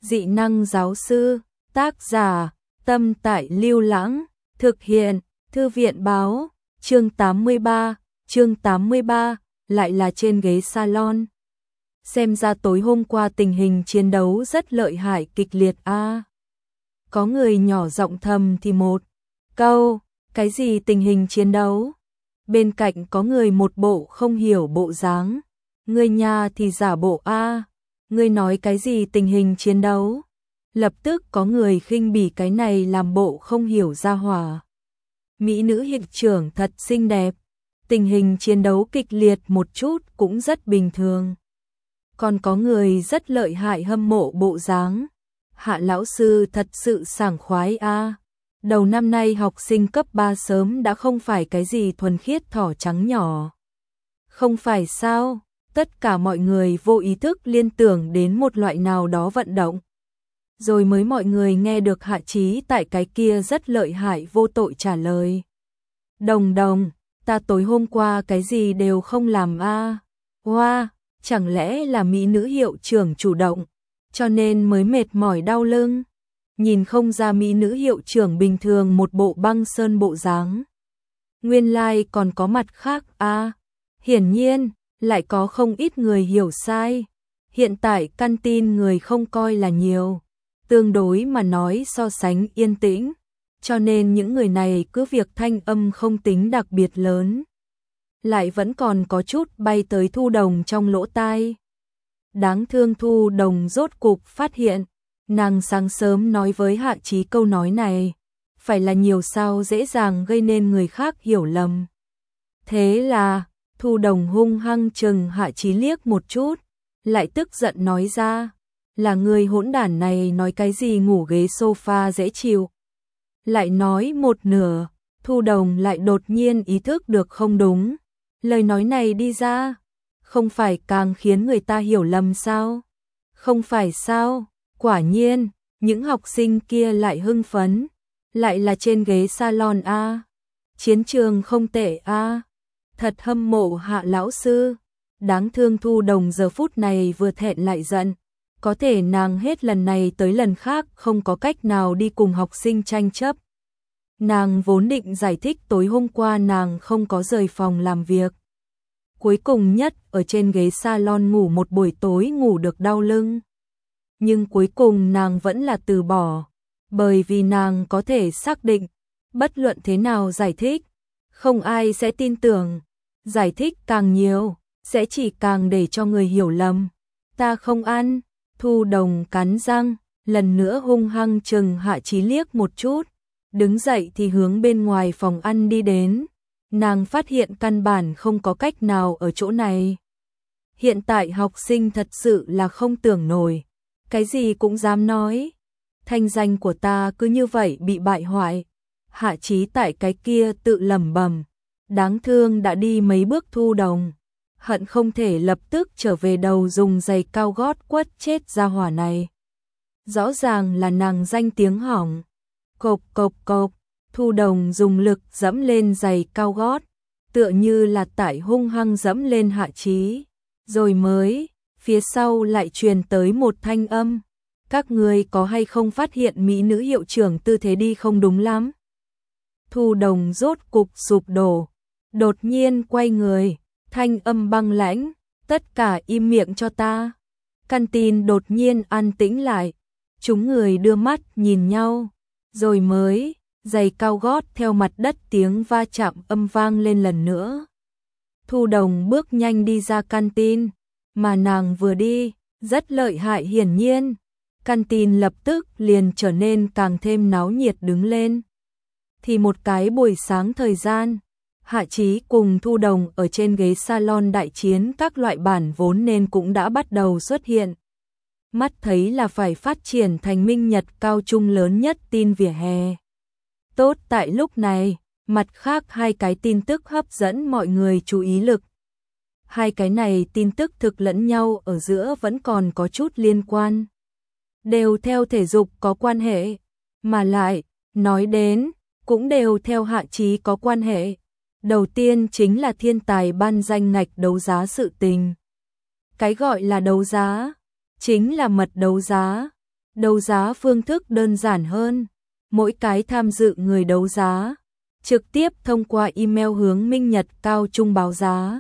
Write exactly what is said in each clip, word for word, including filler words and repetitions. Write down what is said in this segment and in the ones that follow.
Dị năng giáo sư, tác giả, Tâm Tại Lưu Lãng, thực hiện, Thư viện báo, chương tám mươi ba, chương tám mươi ba, lại là trên ghế salon. Xem ra tối hôm qua tình hình chiến đấu rất lợi hại kịch liệt a. À. Có người nhỏ giọng thầm thì một câu, cái gì tình hình chiến đấu? Bên cạnh có người một bộ không hiểu bộ dáng, người nhà thì giả bộ a. À. Ngươi nói cái gì tình hình chiến đấu? Lập tức có người khinh bỉ cái này làm bộ không hiểu ra hỏa. Mỹ nữ hiệu trưởng thật xinh đẹp, tình hình chiến đấu kịch liệt một chút cũng rất bình thường. Còn có người rất lợi hại hâm mộ bộ dáng. Hạ lão sư thật sự sảng khoái a. À. Đầu năm nay học sinh cấp ba sớm đã không phải cái gì thuần khiết thỏ trắng nhỏ. Không phải sao? Tất cả mọi người vô ý thức liên tưởng đến một loại nào đó vận động. Rồi mới mọi người nghe được Hạ Chí tại cái kia rất lợi hại vô tội trả lời. Đồng đồng, ta tối hôm qua cái gì đều không làm a. À. Wow, chẳng lẽ là mỹ nữ hiệu trưởng chủ động, cho nên mới mệt mỏi đau lưng. Nhìn không ra mỹ nữ hiệu trưởng bình thường một bộ băng sơn bộ dáng. Nguyên lai like còn có mặt khác a. À. Hiển nhiên, lại có không ít người hiểu sai. Hiện tại căn tin người không coi là nhiều, tương đối mà nói so sánh yên tĩnh, cho nên những người này cứ việc thanh âm không tính đặc biệt lớn, lại vẫn còn có chút bay tới Thu Đồng trong lỗ tai. Đáng thương Thu Đồng rốt cục phát hiện, nàng sáng sớm nói với Hạ Chí câu nói này, phải là nhiều sao dễ dàng gây nên người khác hiểu lầm. Thế là Thu Đồng hung hăng chừng Hạ Chí liếc một chút, lại tức giận nói ra, là người hỗn đản này nói cái gì ngủ ghế sofa dễ chịu. Lại nói một nửa, Thu Đồng lại đột nhiên ý thức được không đúng, lời nói này đi ra, không phải càng khiến người ta hiểu lầm sao? Không phải sao? Quả nhiên, những học sinh kia lại hưng phấn, lại là trên ghế salon a. Chiến trường không tệ a. Thật hâm mộ Hạ lão sư. Đáng thương Thu Đồng giờ phút này vừa thẹn lại giận, có thể nàng hết lần này tới lần khác không có cách nào đi cùng học sinh tranh chấp. Nàng vốn định giải thích tối hôm qua nàng không có rời phòng làm việc. Cuối cùng nhất ở trên ghế salon ngủ một buổi tối ngủ được đau lưng. Nhưng cuối cùng nàng vẫn là từ bỏ, bởi vì nàng có thể xác định, bất luận thế nào giải thích, không ai sẽ tin tưởng. Giải thích càng nhiều, sẽ chỉ càng để cho người hiểu lầm. Ta không ăn. Thu Đồng cắn răng, lần nữa hung hăng chừng Hạ Chí liếc một chút, đứng dậy thì hướng bên ngoài phòng ăn đi đến. Nàng phát hiện căn bản không có cách nào ở chỗ này. Hiện tại học sinh thật sự là không tưởng nổi, cái gì cũng dám nói. Thanh danh của ta cứ như vậy bị bại hoại. Hạ Chí tại cái kia tự lẩm bẩm, đáng thương đã đi mấy bước Thu Đồng, hận không thể lập tức trở về đầu dùng giày cao gót quất chết ra hỏa này. Rõ ràng là nàng danh tiếng hỏng. Cộp cộp cộp, Thu Đồng dùng lực dẫm lên giày cao gót, tựa như là tại hung hăng dẫm lên Hạ Chí. Rồi mới, phía sau lại truyền tới một thanh âm. Các người có hay không phát hiện mỹ nữ hiệu trưởng tư thế đi không đúng lắm? Thu Đồng rốt cục sụp đổ, đột nhiên quay người, thanh âm băng lãnh, tất cả im miệng cho ta. Căn tin đột nhiên an tĩnh lại, chúng người đưa mắt nhìn nhau, rồi mới, giày cao gót theo mặt đất tiếng va chạm âm vang lên lần nữa. Thu Đồng bước nhanh đi ra căn tin, mà nàng vừa đi, rất lợi hại hiển nhiên. Căn tin lập tức liền trở nên càng thêm náo nhiệt đứng lên. Thì một cái buổi sáng thời gian, Hạ Chí cùng Thu Đồng ở trên ghế salon đại chiến các loại bản vốn nên cũng đã bắt đầu xuất hiện. Mắt thấy là phải phát triển thành minh nhật cao trung lớn nhất tin vỉa hè. Tốt tại lúc này, mặt khác hai cái tin tức hấp dẫn mọi người chú ý lực. Hai cái này tin tức thực lẫn nhau ở giữa vẫn còn có chút liên quan. Đều theo thể dục có quan hệ, mà lại, nói đến, cũng đều theo Hạ Chí có quan hệ. Đầu tiên chính là thiên tài ban danh ngạch đấu giá sự tình. Cái gọi là đấu giá, chính là mật đấu giá. Đấu giá phương thức đơn giản hơn, mỗi cái tham dự người đấu giá trực tiếp thông qua email hướng Minh Nhật Cao Trung báo giá,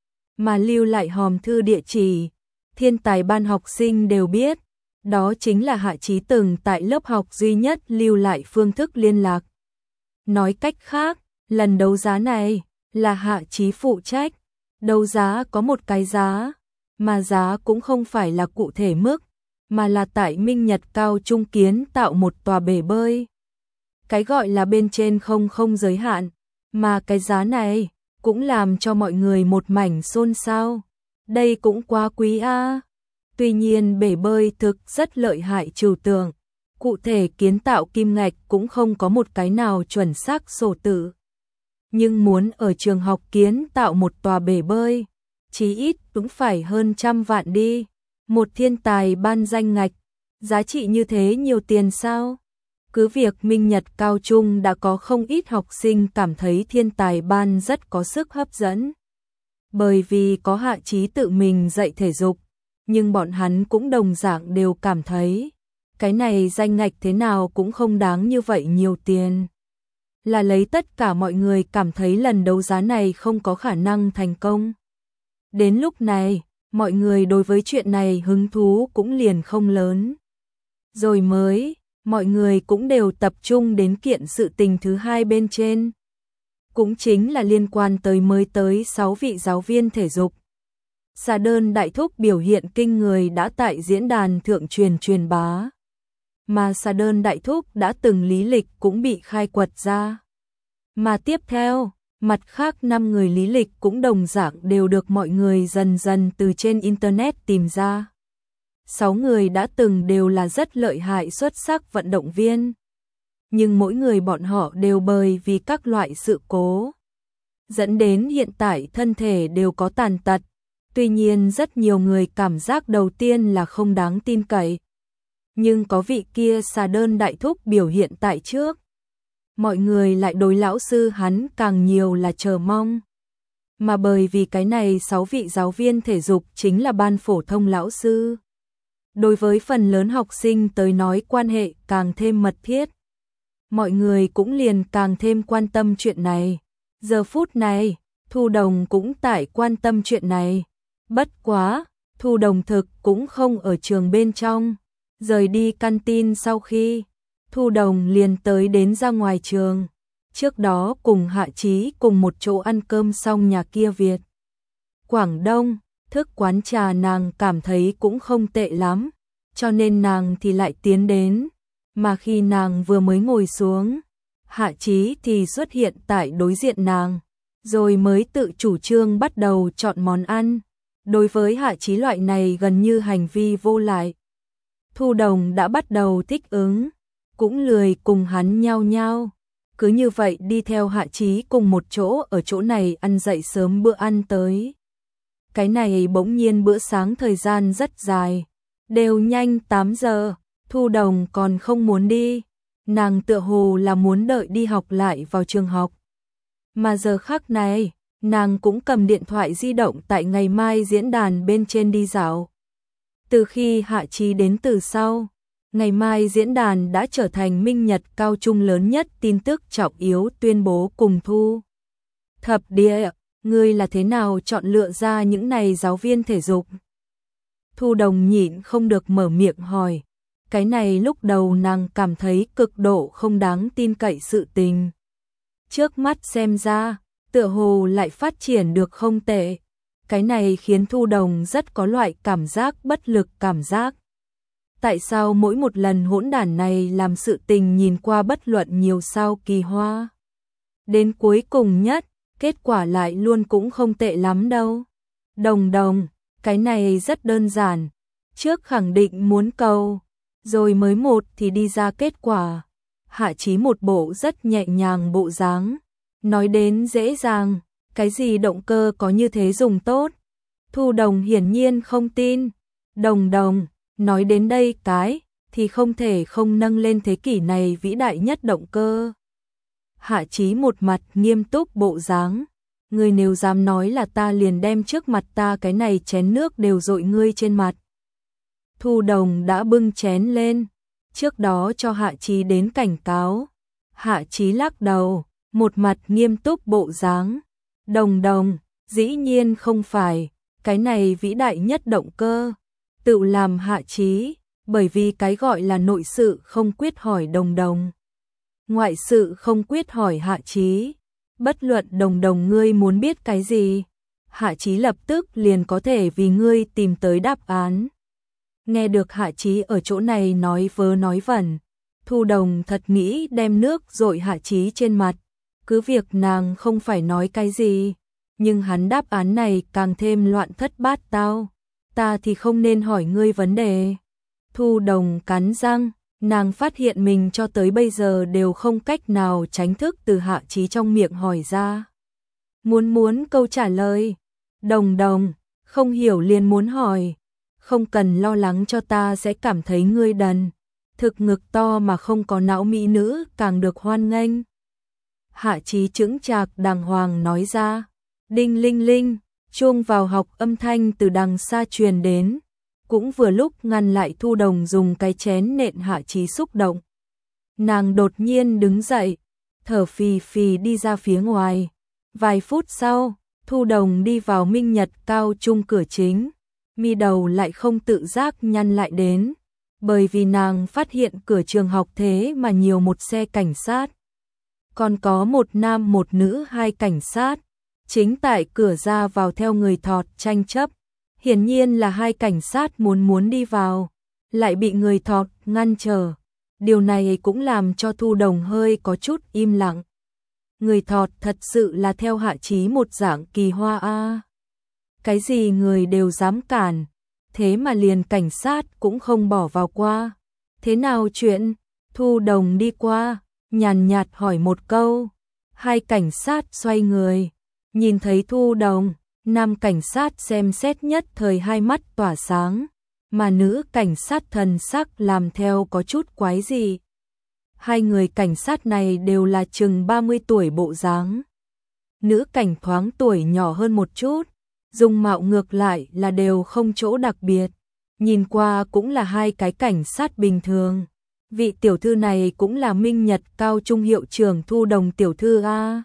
mà lưu lại hòm thư địa chỉ. Thiên tài ban học sinh đều biết, đó chính là Hạ Chí từng tại lớp học duy nhất lưu lại phương thức liên lạc. Nói cách khác, lần đấu giá này là Hạ Chí phụ trách. Đấu giá có một cái giá, mà giá cũng không phải là cụ thể mức, mà là tại Minh Nhật Cao Trung kiến tạo một tòa bể bơi. Cái gọi là bên trên không không giới hạn, mà cái giá này cũng làm cho mọi người một mảnh xôn xao. Đây cũng quá quý a. Tuy nhiên bể bơi thực rất lợi hại trừu tượng, cụ thể kiến tạo kim ngạch cũng không có một cái nào chuẩn xác sổ tự. Nhưng muốn ở trường học kiến tạo một tòa bể bơi, chí ít cũng phải hơn trăm vạn đi. Một thiên tài ban danh ngạch, giá trị như thế nhiều tiền sao? Cứ việc Minh Nhật Cao Trung đã có không ít học sinh cảm thấy thiên tài ban rất có sức hấp dẫn. Bởi vì có Hạ Chí tự mình dạy thể dục, nhưng bọn hắn cũng đồng dạng đều cảm thấy, cái này danh ngạch thế nào cũng không đáng như vậy nhiều tiền. Là lấy tất cả mọi người cảm thấy lần đấu giá này không có khả năng thành công. Đến lúc này, mọi người đối với chuyện này hứng thú cũng liền không lớn. Rồi mới, mọi người cũng đều tập trung đến kiện sự tình thứ hai bên trên. Cũng chính là liên quan tới mới tới sáu vị giáo viên thể dục. Xà đơn đại thúc biểu hiện kinh người đã tại diễn đàn thượng truyền truyền bá. Mà xà đơn đại thúc đã từng lý lịch cũng bị khai quật ra. Mà tiếp theo, mặt khác năm người lý lịch cũng đồng dạng đều được mọi người dần dần từ trên internet tìm ra. Sáu người đã từng đều là rất lợi hại xuất sắc vận động viên. Nhưng mỗi người bọn họ đều bởi vì các loại sự cố, dẫn đến hiện tại thân thể đều có tàn tật. Tuy nhiên rất nhiều người cảm giác đầu tiên là không đáng tin cậy. Nhưng có vị kia xà đơn đại thúc biểu hiện tại trước. Mọi người lại đối lão sư hắn càng nhiều là chờ mong. Mà bởi vì cái này sáu vị giáo viên thể dục chính là ban phổ thông lão sư. Đối với phần lớn học sinh tới nói quan hệ càng thêm mật thiết. Mọi người cũng liền càng thêm quan tâm chuyện này. Giờ phút này, Thu Đồng cũng tại quan tâm chuyện này. Bất quá, Thu Đồng thực cũng không ở trường bên trong. Rời đi canteen sau khi, Thu Đồng liền tới đến ra ngoài trường. Trước đó cùng Hạ Chí cùng một chỗ ăn cơm xong nhà kia Việt Quảng Đông, thức quán trà nàng cảm thấy cũng không tệ lắm, cho nên nàng thì lại tiến đến. Mà khi nàng vừa mới ngồi xuống, Hạ Chí thì xuất hiện tại đối diện nàng, rồi mới tự chủ trương bắt đầu chọn món ăn. Đối với Hạ Chí loại này gần như hành vi vô lại, Thu Đồng đã bắt đầu thích ứng, cũng lười cùng hắn nhao nhao. Cứ như vậy đi theo Hạ Chí cùng một chỗ ở chỗ này ăn dậy sớm bữa ăn tới. Cái này bỗng nhiên bữa sáng thời gian rất dài, đều nhanh tám giờ, Thu Đồng còn không muốn đi. Nàng tựa hồ là muốn đợi đi học lại vào trường học. Mà giờ khắc này, nàng cũng cầm điện thoại di động tại ngày mai diễn đàn bên trên đi dạo. Từ khi Hạ Chí đến từ sau, ngày mai diễn đàn đã trở thành Minh Nhật Cao Trung lớn nhất tin tức trọng yếu tuyên bố cùng Thu Thập Địa, ngươi là thế nào chọn lựa ra những này giáo viên thể dục? Thu Đồng nhịn không được mở miệng hỏi. Cái này lúc đầu nàng cảm thấy cực độ không đáng tin cậy sự tình. Trước mắt xem ra, tựa hồ lại phát triển được không tệ. Cái này khiến Thu Đồng rất có loại cảm giác bất lực cảm giác. Tại sao mỗi một lần hỗn đản này làm sự tình nhìn qua bất luận nhiều sao kỳ hoa. Đến cuối cùng nhất, kết quả lại luôn cũng không tệ lắm đâu. Đồng Đồng, cái này rất đơn giản. Trước khẳng định muốn cầu, rồi mới một thì đi ra kết quả. Hạ Chí một bộ rất nhẹ nhàng bộ dáng, nói đến dễ dàng, cái gì động cơ có như thế dùng tốt. Thu Đồng hiển nhiên không tin. Đồng Đồng, nói đến đây cái, thì không thể không nâng lên thế kỷ này vĩ đại nhất động cơ. Hạ Chí một mặt nghiêm túc bộ dáng, ngươi nếu dám nói là ta liền đem trước mặt ta cái này chén nước đều dội ngươi trên mặt. Thu Đồng đã bưng chén lên, trước đó cho Hạ Chí đến cảnh cáo. Hạ Chí lắc đầu, một mặt nghiêm túc bộ dáng. Đồng đồng, dĩ nhiên không phải, cái này vĩ đại nhất động cơ. Tự làm Hạ Chí, bởi vì cái gọi là nội sự không quyết hỏi đồng đồng. Ngoại sự không quyết hỏi Hạ Chí. Bất luận đồng đồng ngươi muốn biết cái gì, Hạ Chí lập tức liền có thể vì ngươi tìm tới đáp án. Nghe được Hạ Chí ở chỗ này nói vớ nói vẩn, Thu Đồng thật nghĩ đem nước dội Hạ Chí trên mặt, cứ việc nàng không phải nói cái gì, nhưng hắn đáp án này càng thêm loạn thất bát tao, ta thì không nên hỏi ngươi vấn đề. Thu Đồng cắn răng, nàng phát hiện mình cho tới bây giờ đều không cách nào tránh thức từ Hạ Chí trong miệng hỏi ra. Muốn muốn câu trả lời, Đồng Đồng, không hiểu liền muốn hỏi. Không cần lo lắng cho ta sẽ cảm thấy ngươi đần. Thực ngực to mà không có não mỹ nữ càng được hoan nghênh. Hạ Chí chững chạc đàng hoàng nói ra. Đinh linh linh, chuông vào học âm thanh từ đằng xa truyền đến. Cũng vừa lúc ngăn lại Thu Đồng dùng cái chén nện Hạ Chí xúc động. Nàng đột nhiên đứng dậy, thở phì phì đi ra phía ngoài. Vài phút sau, Thu Đồng đi vào Minh Nhật cao trung cửa chính. Mi đầu lại không tự giác nhăn lại đến, bởi vì nàng phát hiện cửa trường học thế mà nhiều một xe cảnh sát. Còn có một nam một nữ hai cảnh sát, chính tại cửa ra vào theo người thọt tranh chấp. Hiển nhiên là hai cảnh sát muốn muốn đi vào, lại bị người thọt ngăn trở. Điều này cũng làm cho Thu Đồng hơi có chút im lặng. Người thọt thật sự là theo Hạ Chí một dạng kỳ hoa a. Cái gì người đều dám cản, thế mà liền cảnh sát cũng không bỏ vào qua. Thế nào chuyện? Thu Đồng đi qua, nhàn nhạt hỏi một câu. Hai cảnh sát xoay người, nhìn thấy Thu Đồng, nam cảnh sát xem xét nhất thời hai mắt tỏa sáng, mà nữ cảnh sát thần sắc làm theo có chút quái gì. Hai người cảnh sát này đều là chừng ba mươi tuổi bộ dáng. Nữ cảnh thoáng tuổi nhỏ hơn một chút, dung mạo ngược lại là đều không chỗ đặc biệt, nhìn qua cũng là hai cái cảnh sát bình thường. Vị tiểu thư này cũng là Minh Nhật cao trung hiệu trưởng Thu Đồng tiểu thư a.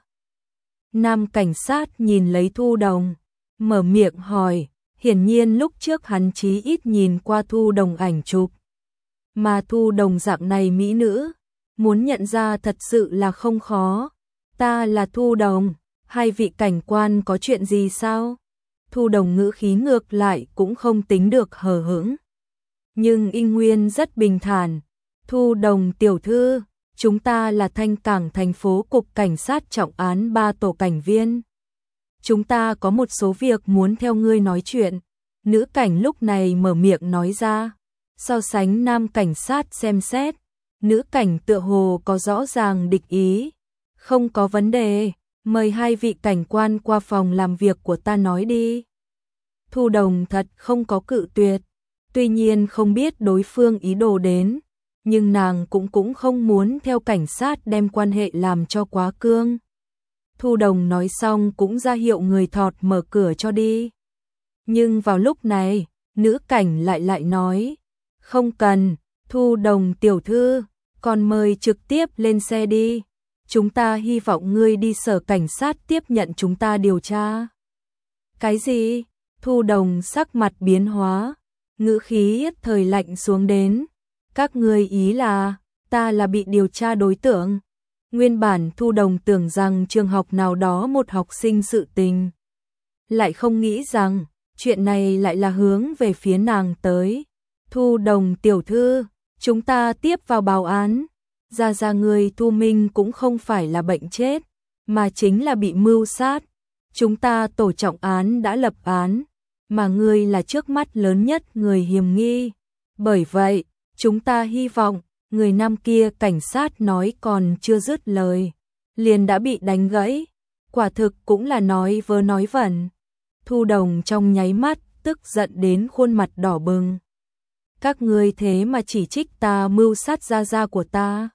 Nam cảnh sát nhìn lấy Thu Đồng, mở miệng hỏi, hiển nhiên lúc trước hắn chí ít nhìn qua Thu Đồng ảnh chụp. Mà Thu Đồng dạng này mỹ nữ, muốn nhận ra thật sự là không khó. Ta là Thu Đồng, hai vị cảnh quan có chuyện gì sao? Thu Đồng ngữ khí ngược lại cũng không tính được hờ hững. Nhưng y nguyên rất bình thản. Thu Đồng tiểu thư, chúng ta là Thanh Cảng thành phố cục cảnh sát trọng án ba tổ cảnh viên. Chúng ta có một số việc muốn theo ngươi nói chuyện. Nữ cảnh lúc này mở miệng nói ra. So sánh nam cảnh sát xem xét, nữ cảnh tựa hồ có rõ ràng địch ý. Không có vấn đề, mời hai vị cảnh quan qua phòng làm việc của ta nói đi. Thu Đồng thật không có cự tuyệt, tuy nhiên không biết đối phương ý đồ đến, nhưng nàng cũng cũng không muốn theo cảnh sát đem quan hệ làm cho quá cương. Thu Đồng nói xong cũng ra hiệu người thọt mở cửa cho đi. Nhưng vào lúc này, nữ cảnh lại lại nói, không cần, Thu Đồng tiểu thư, còn mời trực tiếp lên xe đi. Chúng ta hy vọng ngươi đi sở cảnh sát tiếp nhận chúng ta điều tra. Cái gì? Thu Đồng sắc mặt biến hóa, ngữ khí nhất thời lạnh xuống đến. Các ngươi ý là, ta là bị điều tra đối tượng. Nguyên bản Thu Đồng tưởng rằng trường học nào đó một học sinh sự tình. Lại không nghĩ rằng, chuyện này lại là hướng về phía nàng tới. Thu Đồng tiểu thư, chúng ta tiếp vào báo án. Ra ra người Thu Minh cũng không phải là bệnh chết, mà chính là bị mưu sát. Chúng ta tổ trọng án đã lập án, mà ngươi là trước mắt lớn nhất người hiểm nghi. Bởi vậy, chúng ta hy vọng, người nam kia cảnh sát nói còn chưa dứt lời, liền đã bị đánh gãy. Quả thực cũng là nói vớ nói vẩn. Thu Đồng trong nháy mắt, tức giận đến khuôn mặt đỏ bừng. Các ngươi thế mà chỉ trích ta mưu sát gia gia của ta.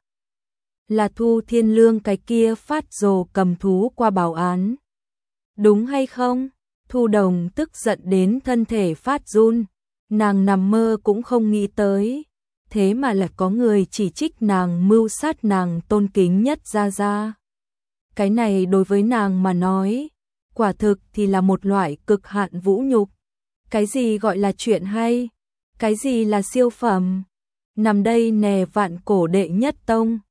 Là Thu Thiên Lương cái kia phát rồ cầm thú qua báo án. Đúng hay không? Thu Đồng tức giận đến thân thể phát run. Nàng nằm mơ cũng không nghĩ tới. thế mà lại có người chỉ trích nàng mưu sát nàng tôn kính nhất gia gia. Cái này đối với nàng mà nói, quả thực thì là một loại cực hạn vũ nhục. Cái gì gọi là chuyện hay? Cái gì là siêu phẩm? Nằm đây nè vạn cổ đệ nhất tông,